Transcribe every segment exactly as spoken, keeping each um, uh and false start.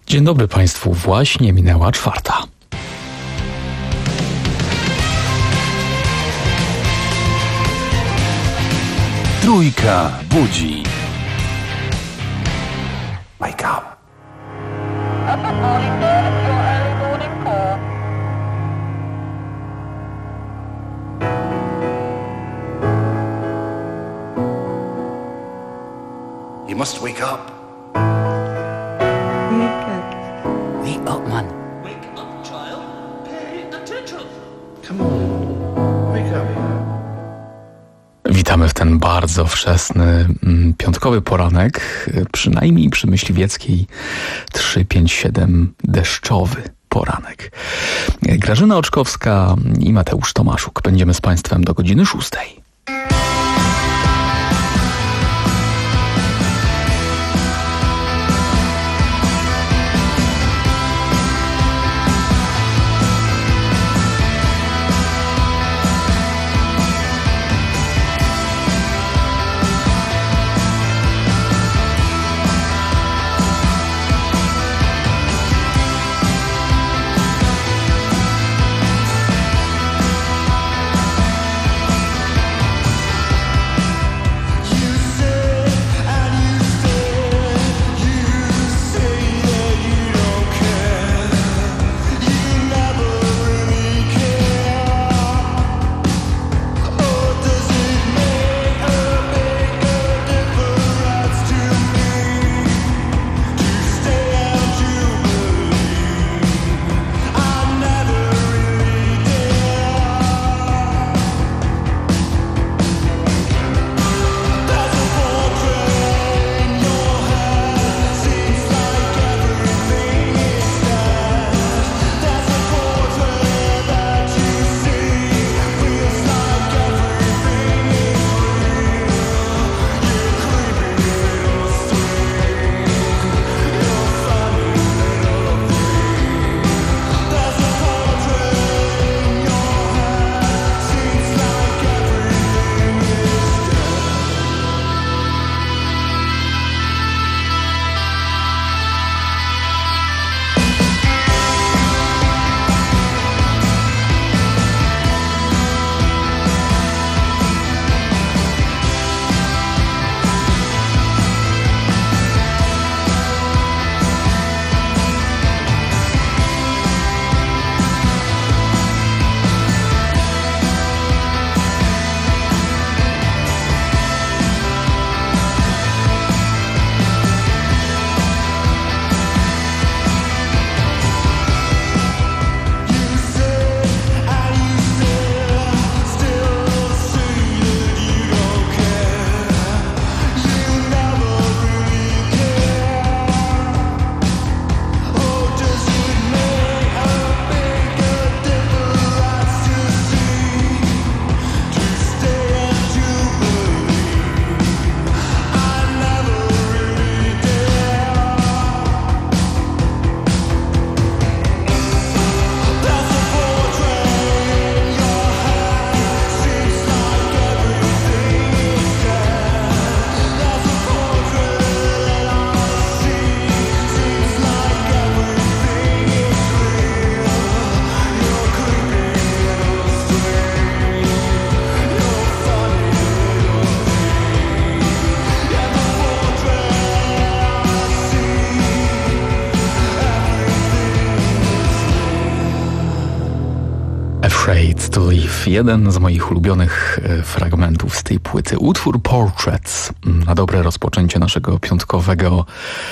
Dzień dobry Państwu, właśnie minęła czwarta. Trójka budzi. Wake up. You must wake up. Wake up, man. Wake up, child. Pay attention. Come on. Wake up. Witamy w ten bardzo wczesny mm, piątkowy poranek, przynajmniej przy Myśliwieckiej trzy pięć siedem deszczowy poranek. Grażyna Oczkowska i Mateusz Tomaszuk. Będziemy z Państwem do godziny szóstej. Afraid to Live. Jeden z moich ulubionych fragmentów z tej płyty. Utwór Portraits. Na dobre rozpoczęcie naszego piątkowego,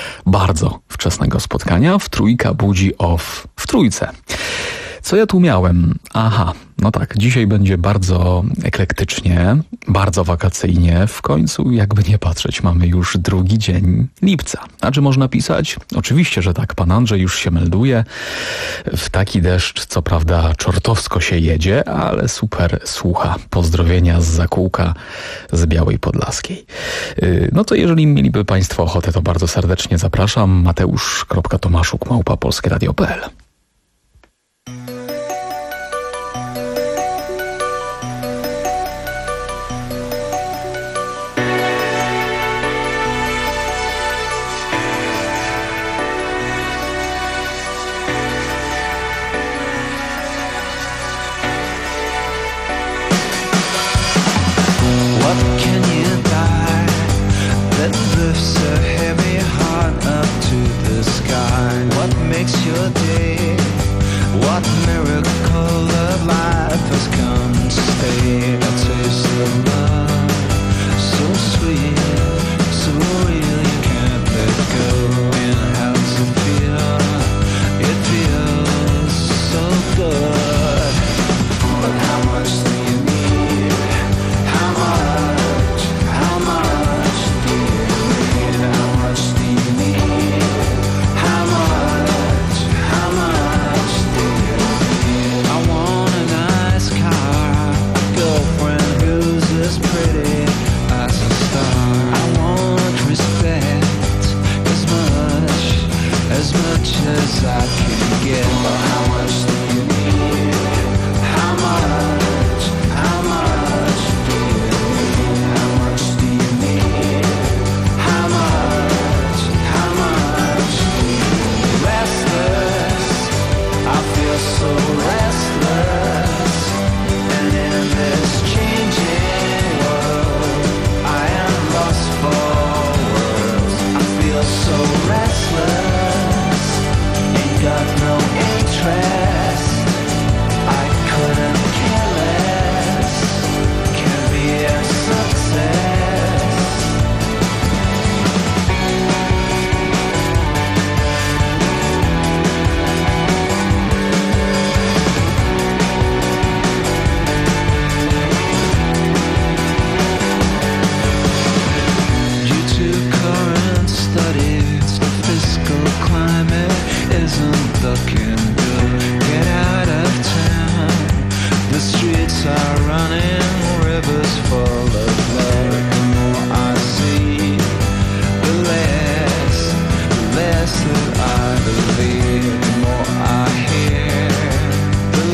bardzo wczesnego spotkania w Trójka budzi off w trójce. Co ja tu miałem? Aha, no tak, dzisiaj będzie bardzo eklektycznie, bardzo wakacyjnie. W końcu, jakby nie patrzeć, mamy już drugi dzień lipca. A czy można pisać? Oczywiście, że tak. Pan Andrzej już się melduje. W taki deszcz, co prawda, czortowsko się jedzie, ale super słucha. Pozdrowienia z Zakółka, z Białej Podlaskiej. No to jeżeli mieliby Państwo ochotę, to bardzo serdecznie zapraszam. Mateusz kropka Tomaszuk małpa polskie radio kropka p l.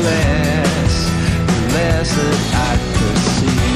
less, the less that I could see.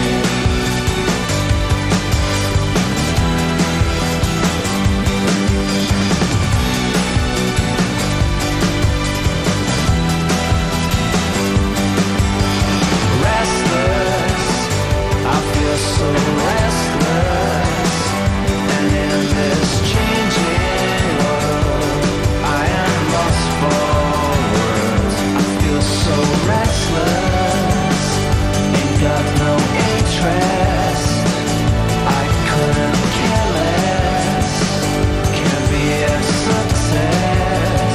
Restless, I feel so restless, and in this changing world, I am lost for words. I feel so restless, ain't got no interest. I couldn't care less, can't be a success.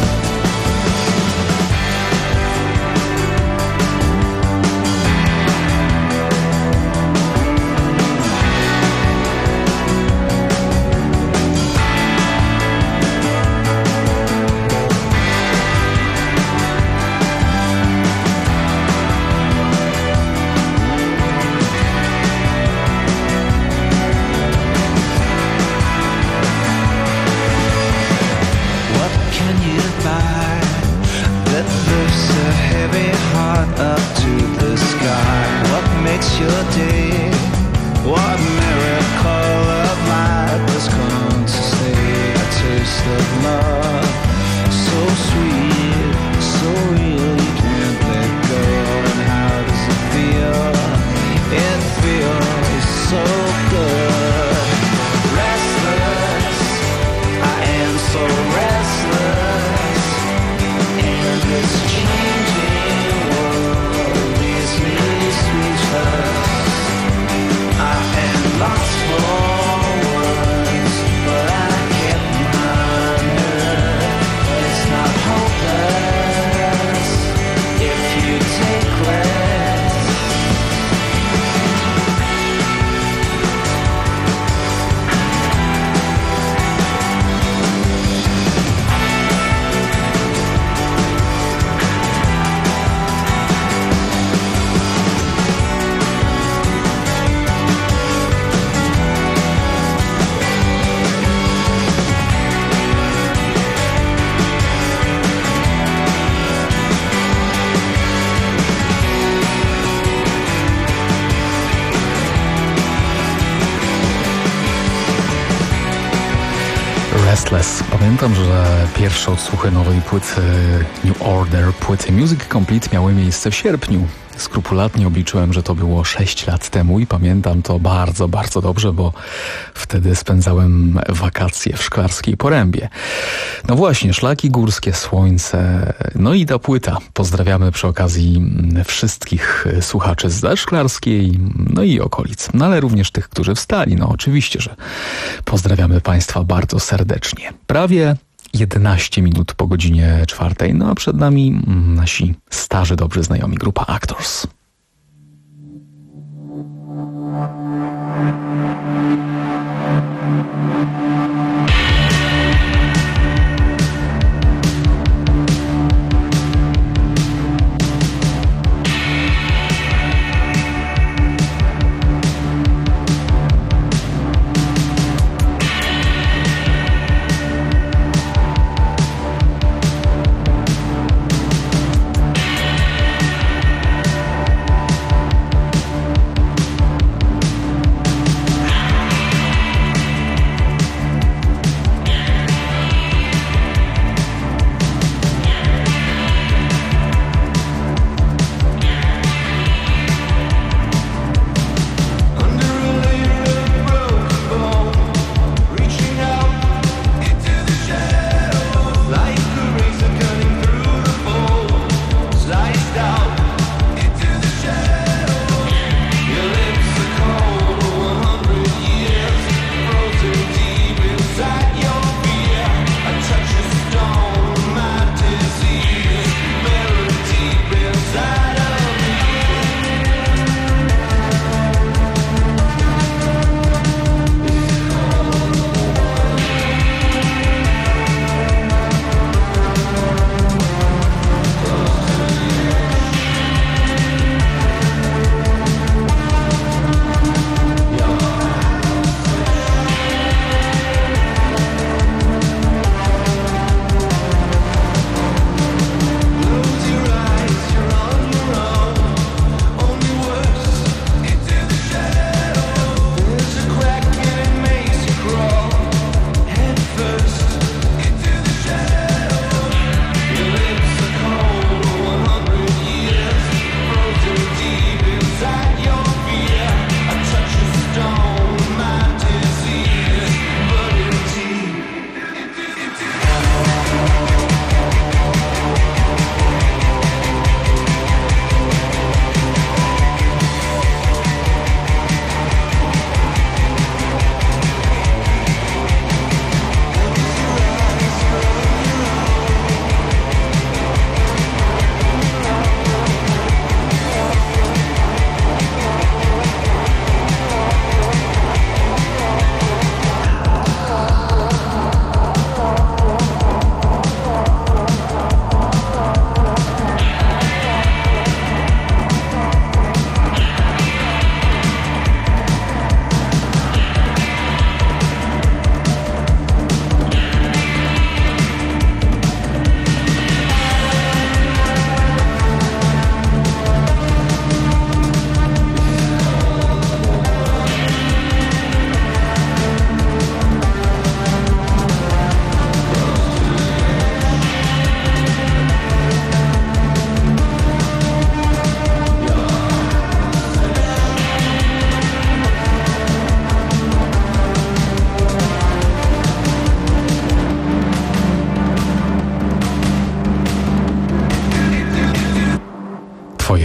What can you buy that lifts a heavy heart up to the sky? What makes your day? What miracle of life has come to stay? A taste of love, so sweet, so real, you can't let go. And how does it feel? It feels so good. Restless, I am so restless, and this changing world leaves me speechless. I am lost for words, but I get mine heard. It's not hopeless if you take less. Restless. Pamiętam, że pierwsze odsłuchy nowej płyty New Order, płyty Music Complete miały miejsce w sierpniu. Skrupulatnie obliczyłem, że to było sześć lat temu i pamiętam to bardzo, bardzo dobrze, bo wtedy spędzałem wakacje w Szklarskiej Porębie. No właśnie, szlaki górskie, słońce, no i ta płyta. Pozdrawiamy przy okazji wszystkich słuchaczy z Szklarskiej, no i okolic. No ale również tych, którzy wstali. No oczywiście, że pozdrawiamy Państwa bardzo serdecznie. Prawie jedenaście minut po godzinie czwartej, no a przed nami nasi starzy, dobrzy znajomi, grupa Actors.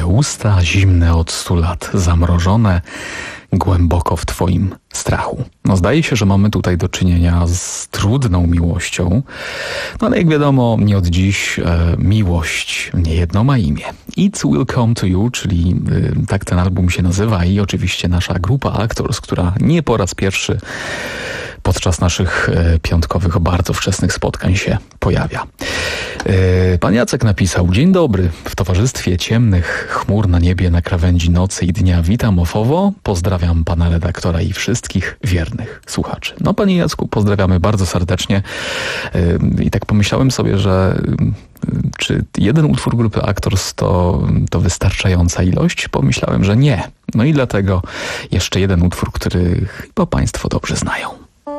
usta, zimne od stu lat, zamrożone głęboko w twoim strachu. No zdaje się, że mamy tutaj do czynienia z trudną miłością, no ale jak wiadomo, nie od dziś e, miłość niejedno ma imię. It Will Come To You, czyli e, tak ten album się nazywa i oczywiście nasza grupa Actors, która nie po raz pierwszy podczas naszych e, piątkowych, bardzo wczesnych spotkań się pojawia. E, pan Jacek napisał: dzień dobry, w towarzystwie ciemnych chmur na niebie na krawędzi nocy i dnia witam ofowo, pozdrawiam pana redaktora i wszystkich wiernych słuchaczy. No panie Jacku, pozdrawiamy bardzo serdecznie e, i tak pomyślałem sobie, że e, czy jeden utwór grupy Actors to, to wystarczająca ilość? Pomyślałem, że nie. No i dlatego jeszcze jeden utwór, który chyba państwo dobrze znają.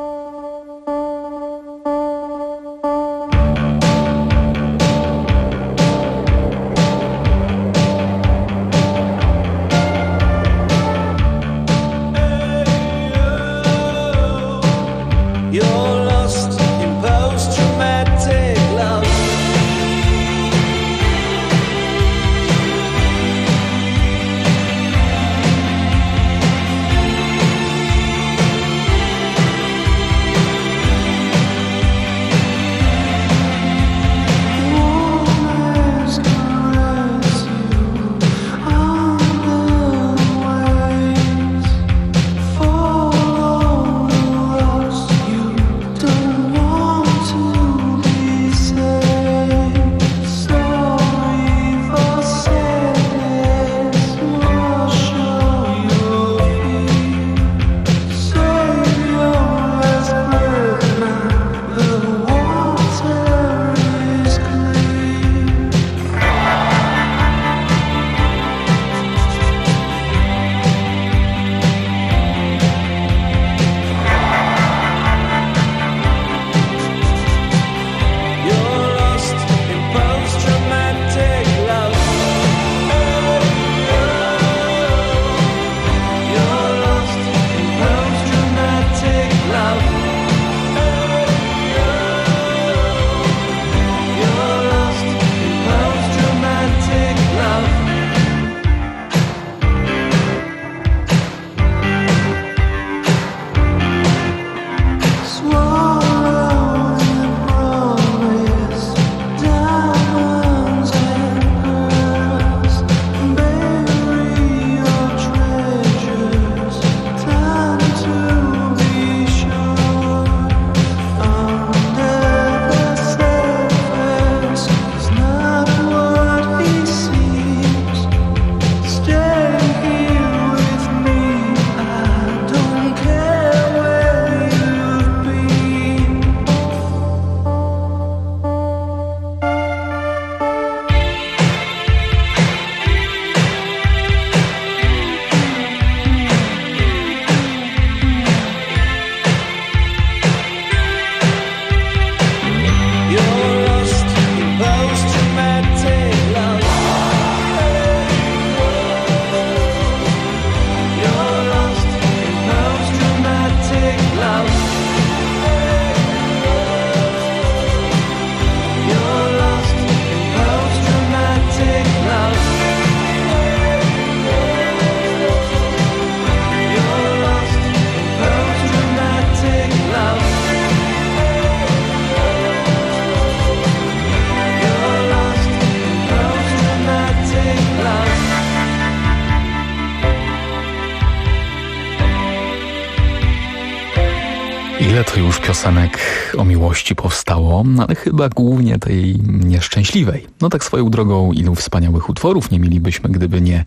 Ile to już piosenek o miłości powstało, ale chyba głównie tej nieszczęśliwej. No tak swoją drogą, ilu wspaniałych utworów nie mielibyśmy, gdyby nie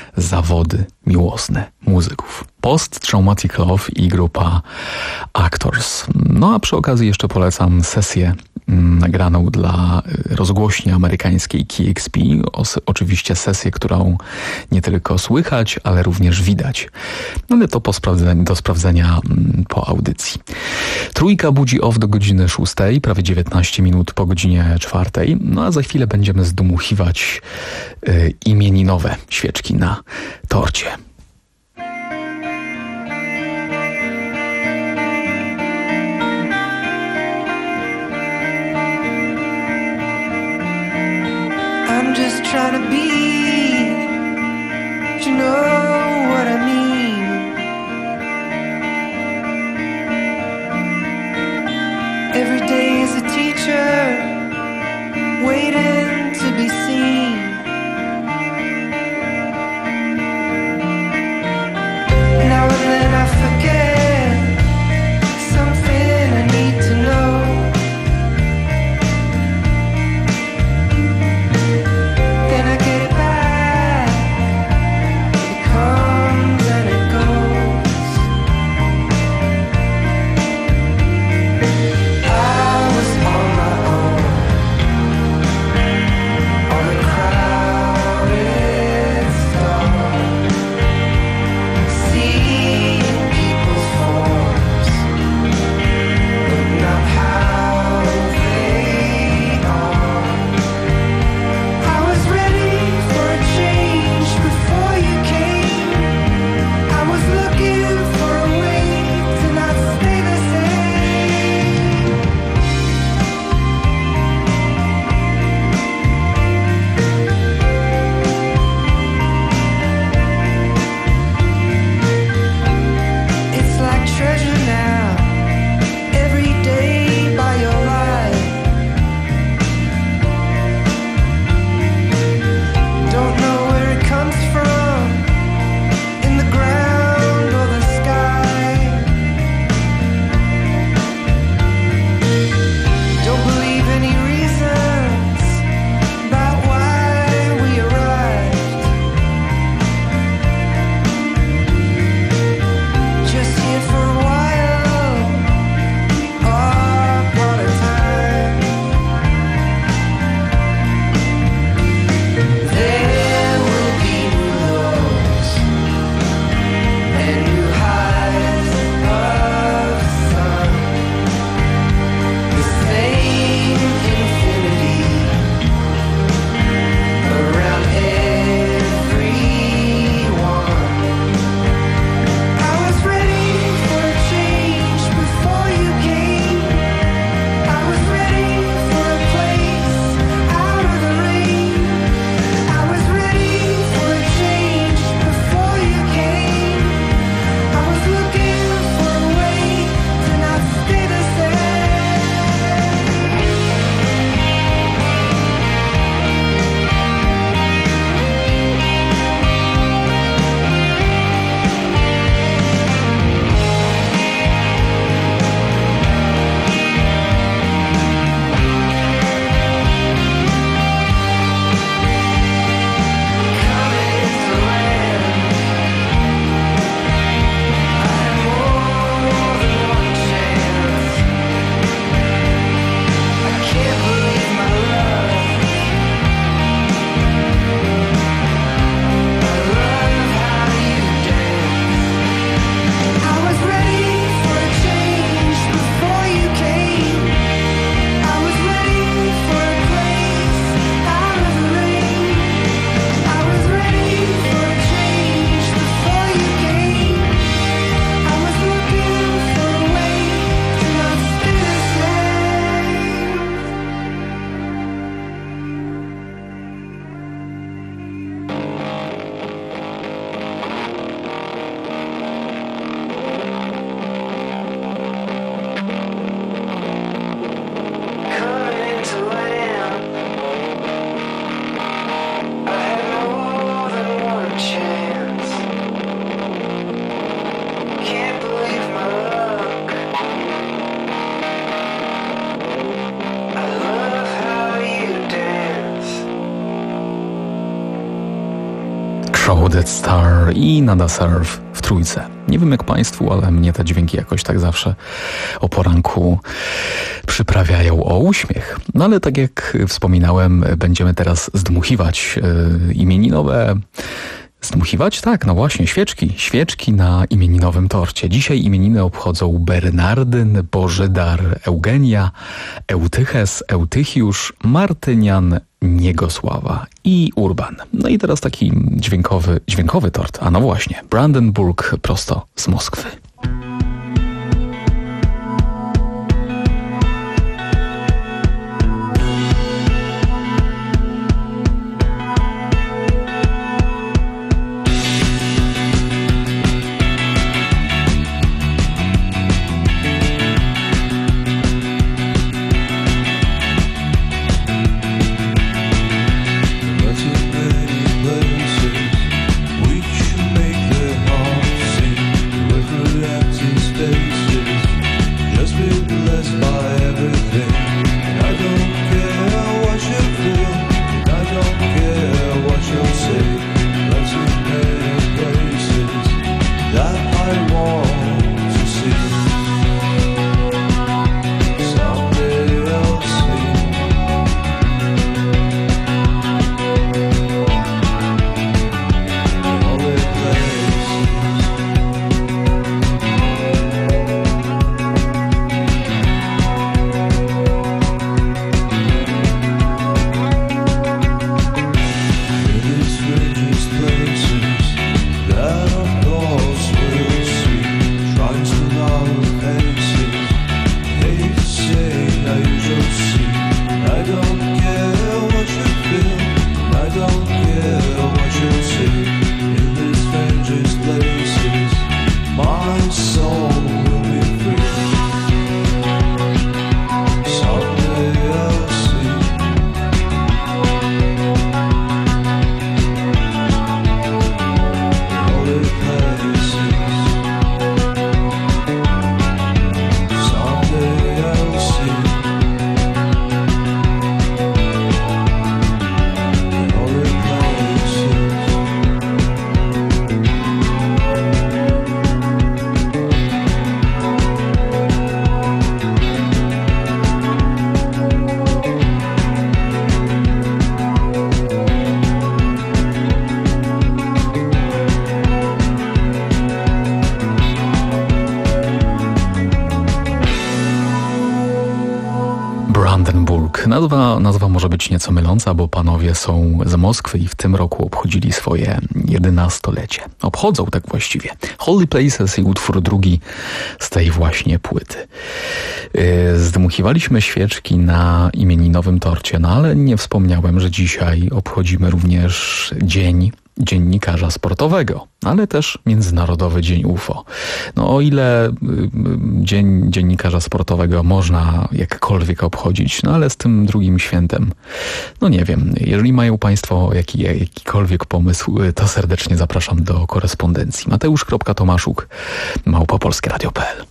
zawody miłosne muzyków. Post-Traumatic Love i grupa Actors. No a przy okazji jeszcze polecam sesję nagraną dla rozgłośni amerykańskiej K X P. O, oczywiście sesję, którą nie tylko słychać, ale również widać. No ale to po sprawdzeniu, do sprawdzenia po audycji. Trójka budzi off do godziny szóstej, prawie dziewiętnaście minut po godzinie czwartej. No a za chwilę będziemy zdmuchiwać y, imieninowe świeczki na torcie. I'm just trying to be Shrouded Star i Nada Surf w trójce. Nie wiem jak Państwu, ale mnie te dźwięki jakoś tak zawsze o poranku przyprawiają o uśmiech. No ale tak jak wspominałem, będziemy teraz zdmuchiwać yy, imieninowe... Zdmuchiwać? Tak, no właśnie, świeczki. Świeczki na imieninowym torcie. Dzisiaj imieniny obchodzą Bernardyn, Bożydar, Eugenia, Eutyches, Eutychiusz, Martynian, Niegosława i Urban. No i teraz taki dźwiękowy, dźwiękowy tort. A no właśnie, Brandenburg prosto z Moskwy. Nazwa, nazwa może być nieco myląca, bo panowie są z Moskwy i w tym roku obchodzili swoje jedenastolecie. Obchodzą tak właściwie. Holy Places i utwór drugi z tej właśnie płyty. Zdmuchiwaliśmy świeczki na imieninowym torcie, no ale nie wspomniałem, że dzisiaj obchodzimy również dzień dziennikarza sportowego, ale też Międzynarodowy Dzień U F O. No o ile Dzień Dziennikarza Sportowego można jakkolwiek obchodzić, no ale z tym drugim świętem, no nie wiem, jeżeli mają Państwo jaki, jakikolwiek pomysł, to serdecznie zapraszam do korespondencji. Mateusz.Tomaszuk, małpa polskie radio kropka pe el.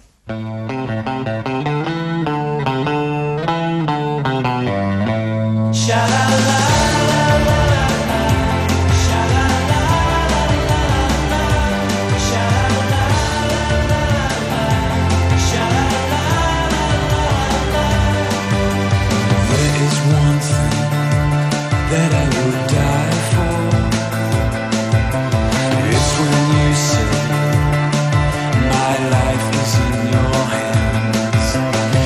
That I would die for. It's when you say my life is in your hands.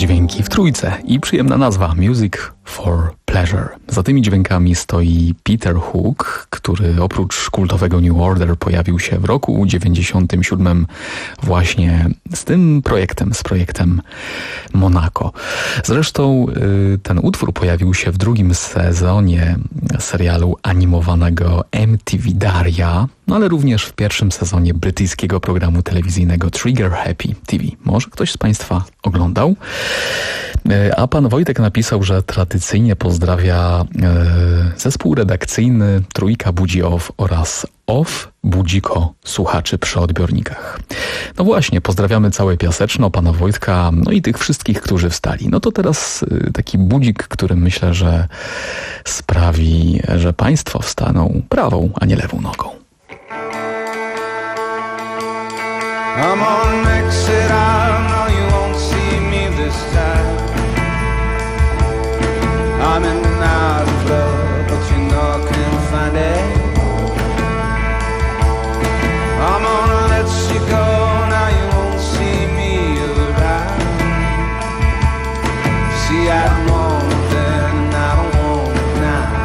Dźwięki w trójce i przyjemna nazwa Music for Pleasure. Za tymi dźwiękami stoi Peter Hook, który oprócz kultowego New Order pojawił się w roku dziewięćdziesiątym siódmym właśnie z tym projektem, z projektem Monaco. Zresztą ten utwór pojawił się w drugim sezonie serialu animowanego M T V Daria, no ale również w pierwszym sezonie brytyjskiego programu telewizyjnego Trigger Happy T V. Może ktoś z Państwa oglądał? A pan Wojtek napisał, że tradycyjnie pozdrawia e, zespół redakcyjny Trójka Budzi Off oraz Off Budziko słuchaczy przy odbiornikach. No właśnie, pozdrawiamy całe Piaseczno, pana Wojtka, no i tych wszystkich, którzy wstali. No to teraz e, taki budzik, który myślę, że sprawi, że państwo wstaną prawą, a nie lewą nogą. I'm on exit, I know you won't see me this time. I'm in and out of love, but you know I can't find it. I'm gonna let you go, now you won't see me around. See, I don't want it then, and I don't want it now.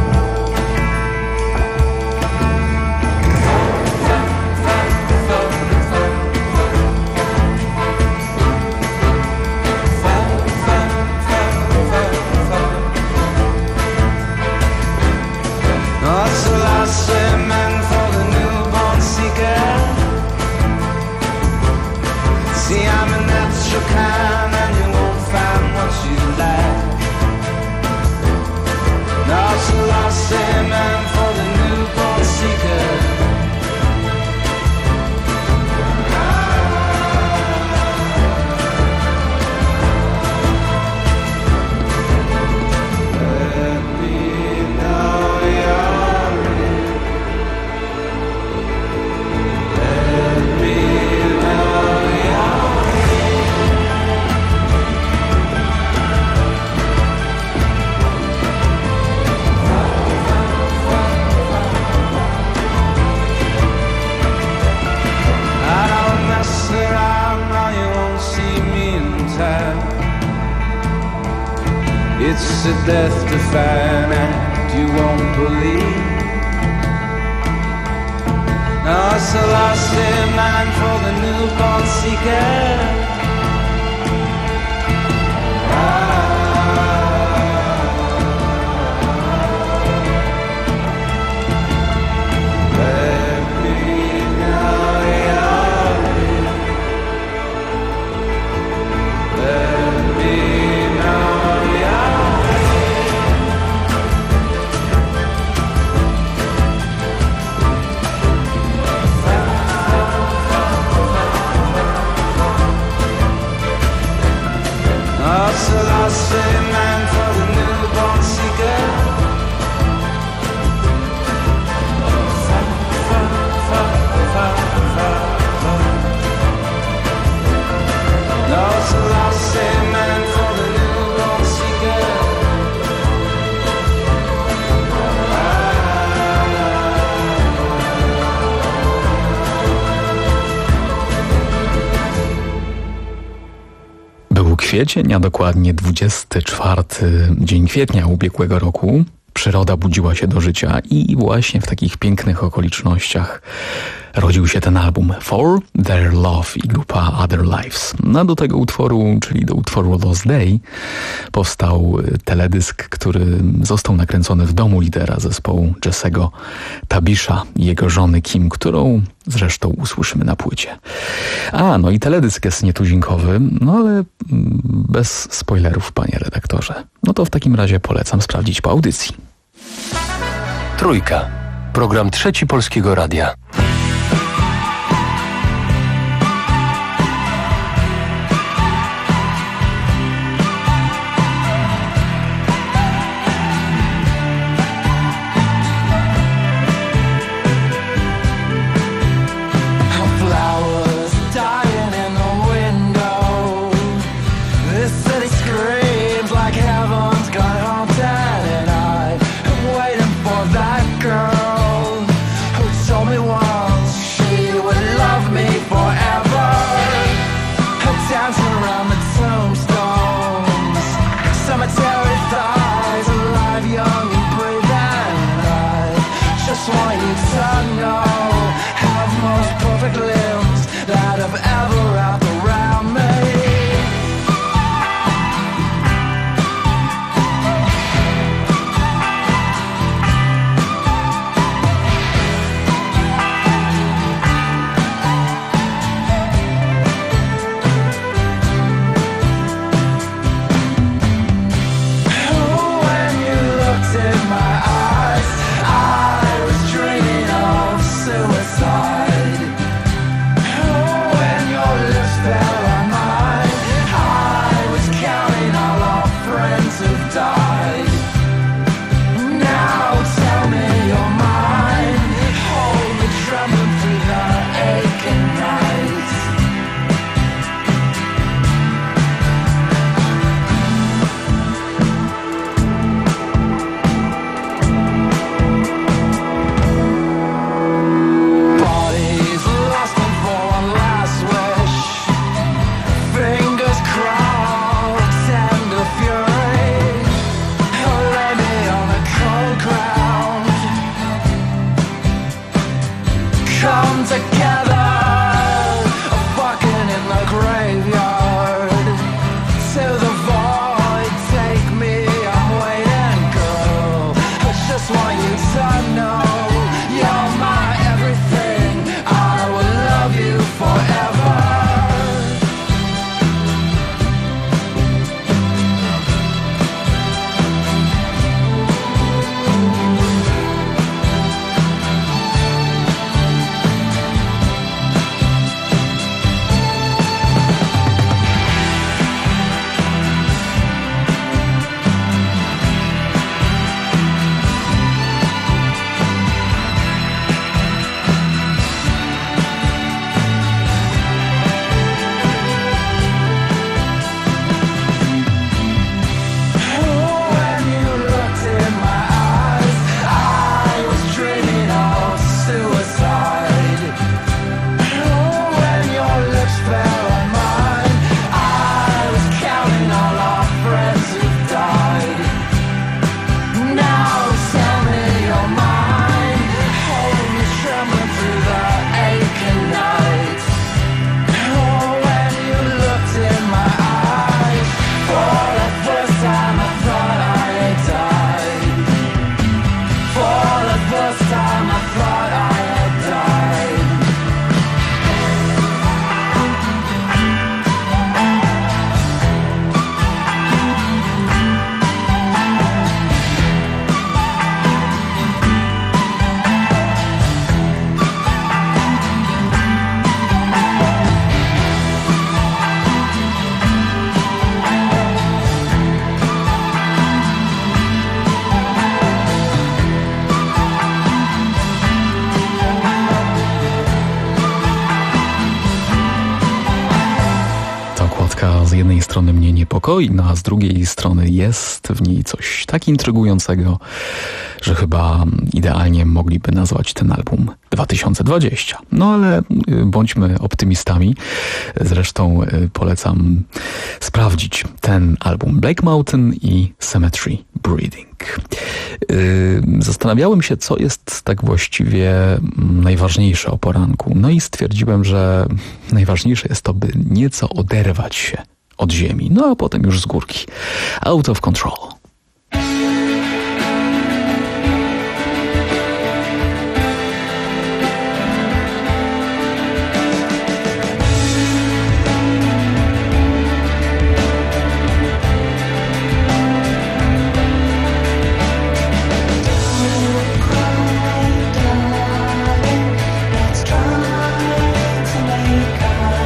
See, I'm a natural kind and you won't find what you like. Now it's a lost man for the newborn seeker. Let me know you're real. Let me know it's a death-defying act you won't believe. Now it's a lost man for the newborn seeker. It's a lost man for the newborn seeker. Fa, fa, fa, fa, fa, fa. No, it's a lost man for the newborn seeker. Był kwiecień, a dokładnie dwudziesty czwarty dzień kwietnia ubiegłego roku. Przyroda budziła się do życia i właśnie w takich pięknych okolicznościach rodził się ten album For Their Love i grupa Other Lives. No do tego utworu, czyli do utworu Lost Day, powstał teledysk, który został nakręcony w domu lidera zespołu Jesse'ego Tabisha i jego żony Kim, którą zresztą usłyszymy na płycie. A, no i teledysk jest nietuzinkowy, no ale bez spoilerów, panie redaktorze. No to w takim razie polecam sprawdzić po audycji. Trójka. Program Trzeci Polskiego Radia. Told me why z jednej strony mnie niepokoi, no a z drugiej strony jest w niej coś tak intrygującego, że chyba idealnie mogliby nazwać ten album dwa tysiące dwudziesty. No ale bądźmy optymistami. Zresztą polecam sprawdzić ten album Black Mountain i Cemetery Breeding. Zastanawiałem się, co jest tak właściwie najważniejsze o poranku. No i stwierdziłem, że najważniejsze jest to, by nieco oderwać się od ziemi. No a potem już z górki. Out of Control.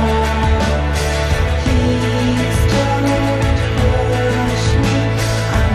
Please don't push me.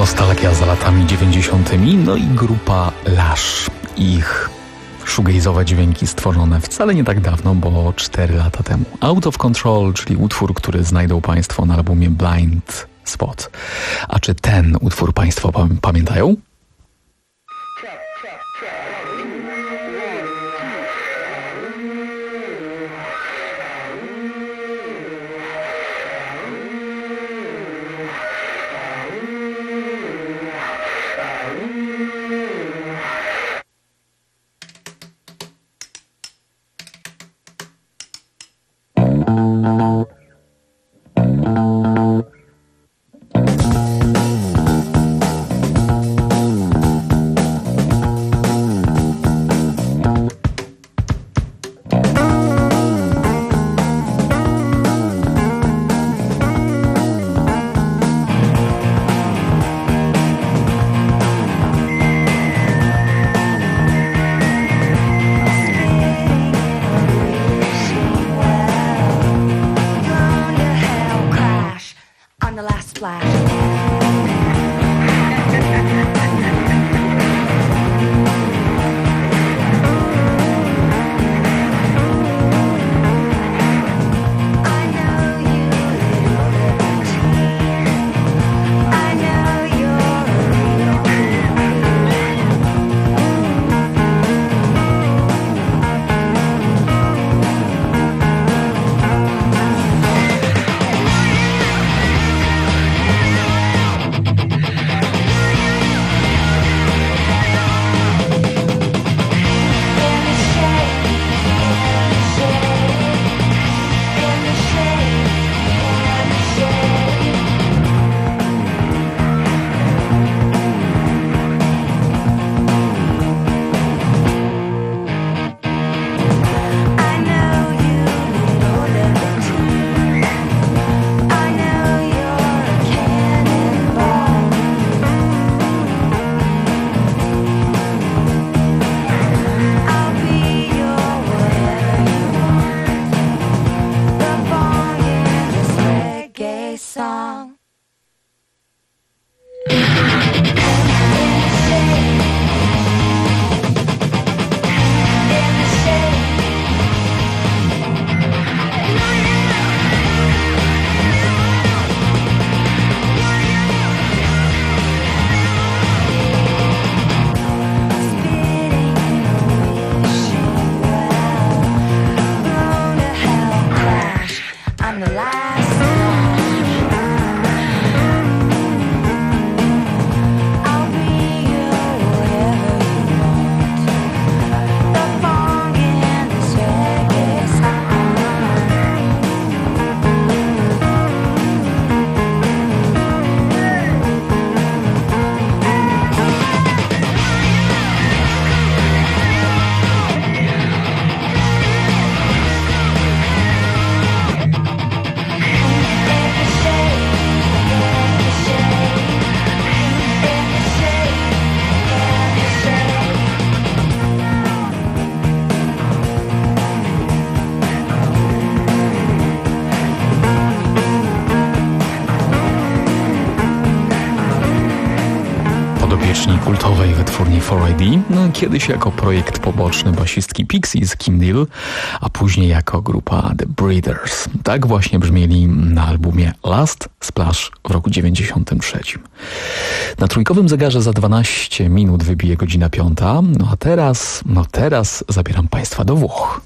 Nostalgia za latami dziewięćdziesiątymi, no i grupa Lush. Ich shoegaze'owe dźwięki stworzone wcale nie tak dawno, bo cztery lata temu. Out of Control, czyli utwór, który znajdą Państwo na albumie Blind Spot. A czy ten utwór Państwo pamiętają? Kultowej wytwórni four A D, no, kiedyś jako projekt poboczny basistki Pixies Kim Deal, a później jako grupa The Breeders. Tak właśnie brzmieli na albumie Last Splash w roku dziewięćdziesiątym trzecim. Na trójkowym zegarze za dwanaście minut wybije godzina piąta, no a teraz, no teraz zabieram Państwa do Włoch.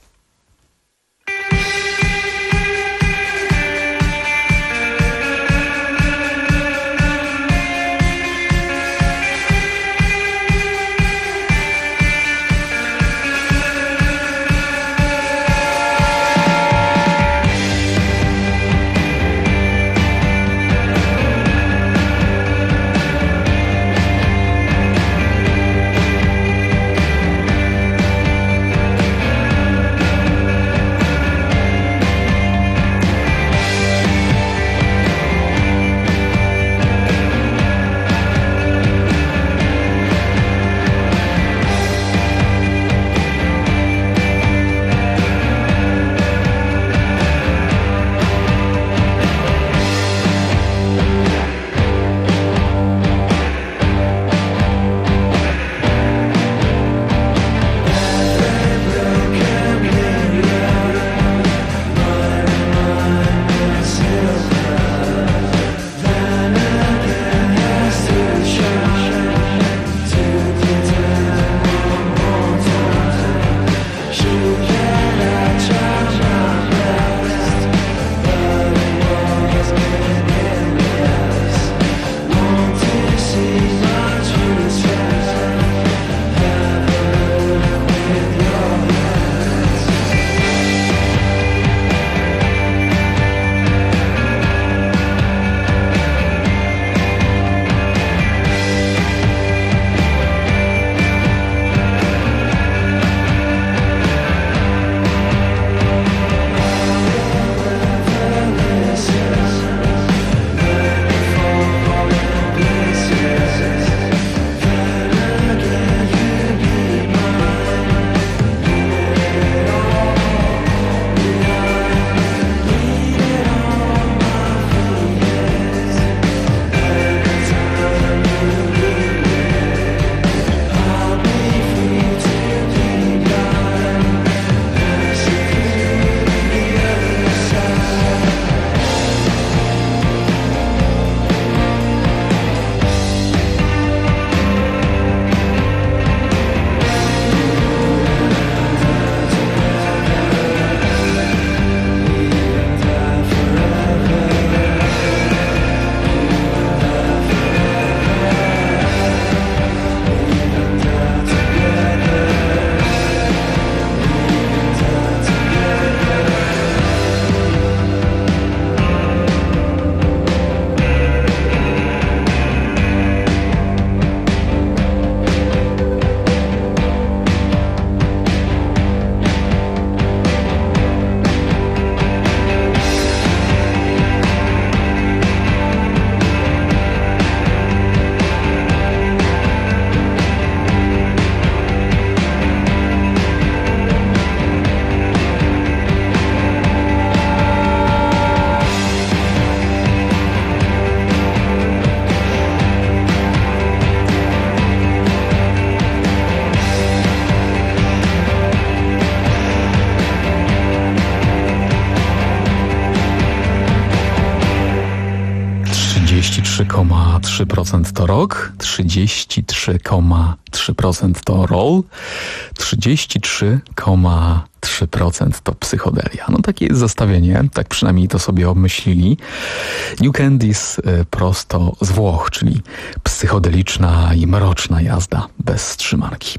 trzy procent to rock, trzydzieści trzy przecinek trzy procent to roll, trzydzieści trzy przecinek trzy procent to psychodelia. No takie jest zestawienie, tak przynajmniej to sobie obmyślili. New Candies prosto z Włoch, czyli psychodeliczna i mroczna jazda bez wstrzymanki.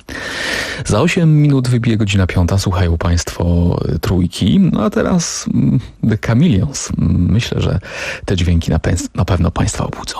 Za osiem minut wybije godzina piąta, słuchają Państwo trójki. No a teraz The Chameleons. Myślę, że te dźwięki na, pe- na pewno Państwa obudzą.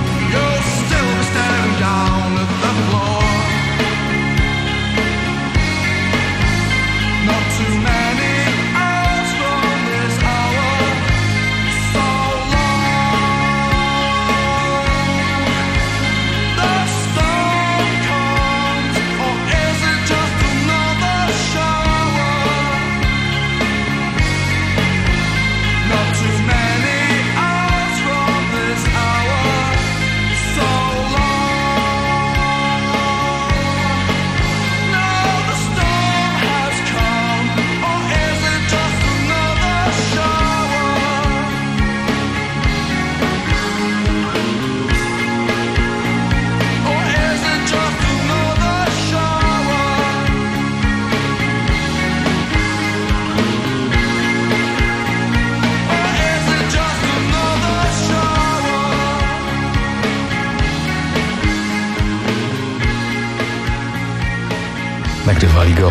You're still staring down at the floor.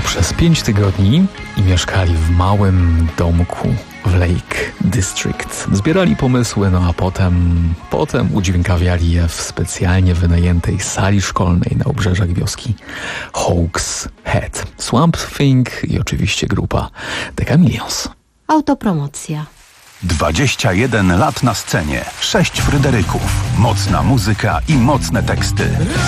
przez pięć tygodni i mieszkali w małym domku w Lake District. Zbierali pomysły, no a potem, potem udźwiękawiali je w specjalnie wynajętej sali szkolnej na obrzeżach wioski Hawks Head. Swamp Thing i oczywiście grupa The Chameleons. Autopromocja. dwadzieścia jeden lat na scenie, sześć Fryderyków, mocna muzyka i mocne teksty.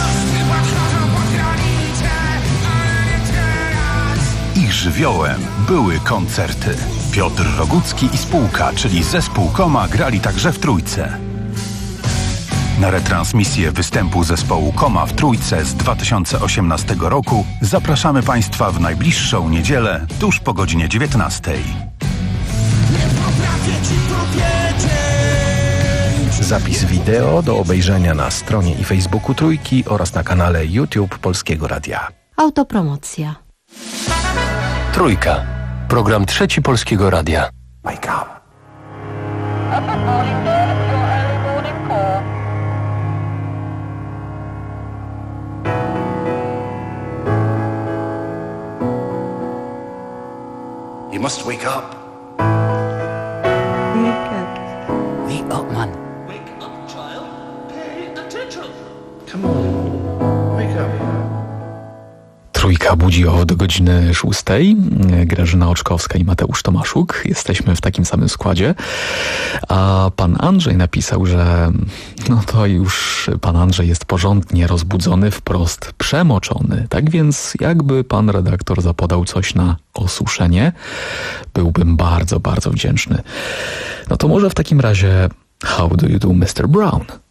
Ich żywiołem były koncerty. Piotr Rogucki i spółka, czyli zespół Koma, grali także w Trójce. Na retransmisję występu zespołu Koma w Trójce z dwa tysiące osiemnastego roku zapraszamy Państwa w najbliższą niedzielę tuż po godzinie dziewiętnastej. Zapis wideo do obejrzenia na stronie i Facebooku Trójki oraz na kanale YouTube Polskiego Radia. Autopromocja. Trójka. Program Trzeci Polskiego Radia. Wake up. You must wake up. Wake up, man. Wake up, child. Pay attention. Come on. Wake up. Trójka budzi o do godziny szóstej. Grażyna Oczkowska i Mateusz Tomaszuk. Jesteśmy w takim samym składzie. A pan Andrzej napisał, że no to już pan Andrzej jest porządnie rozbudzony, wprost przemoczony. Tak więc jakby pan redaktor zapodał coś na osuszenie, byłbym bardzo, bardzo wdzięczny. No to może w takim razie How do you do, mister Brown?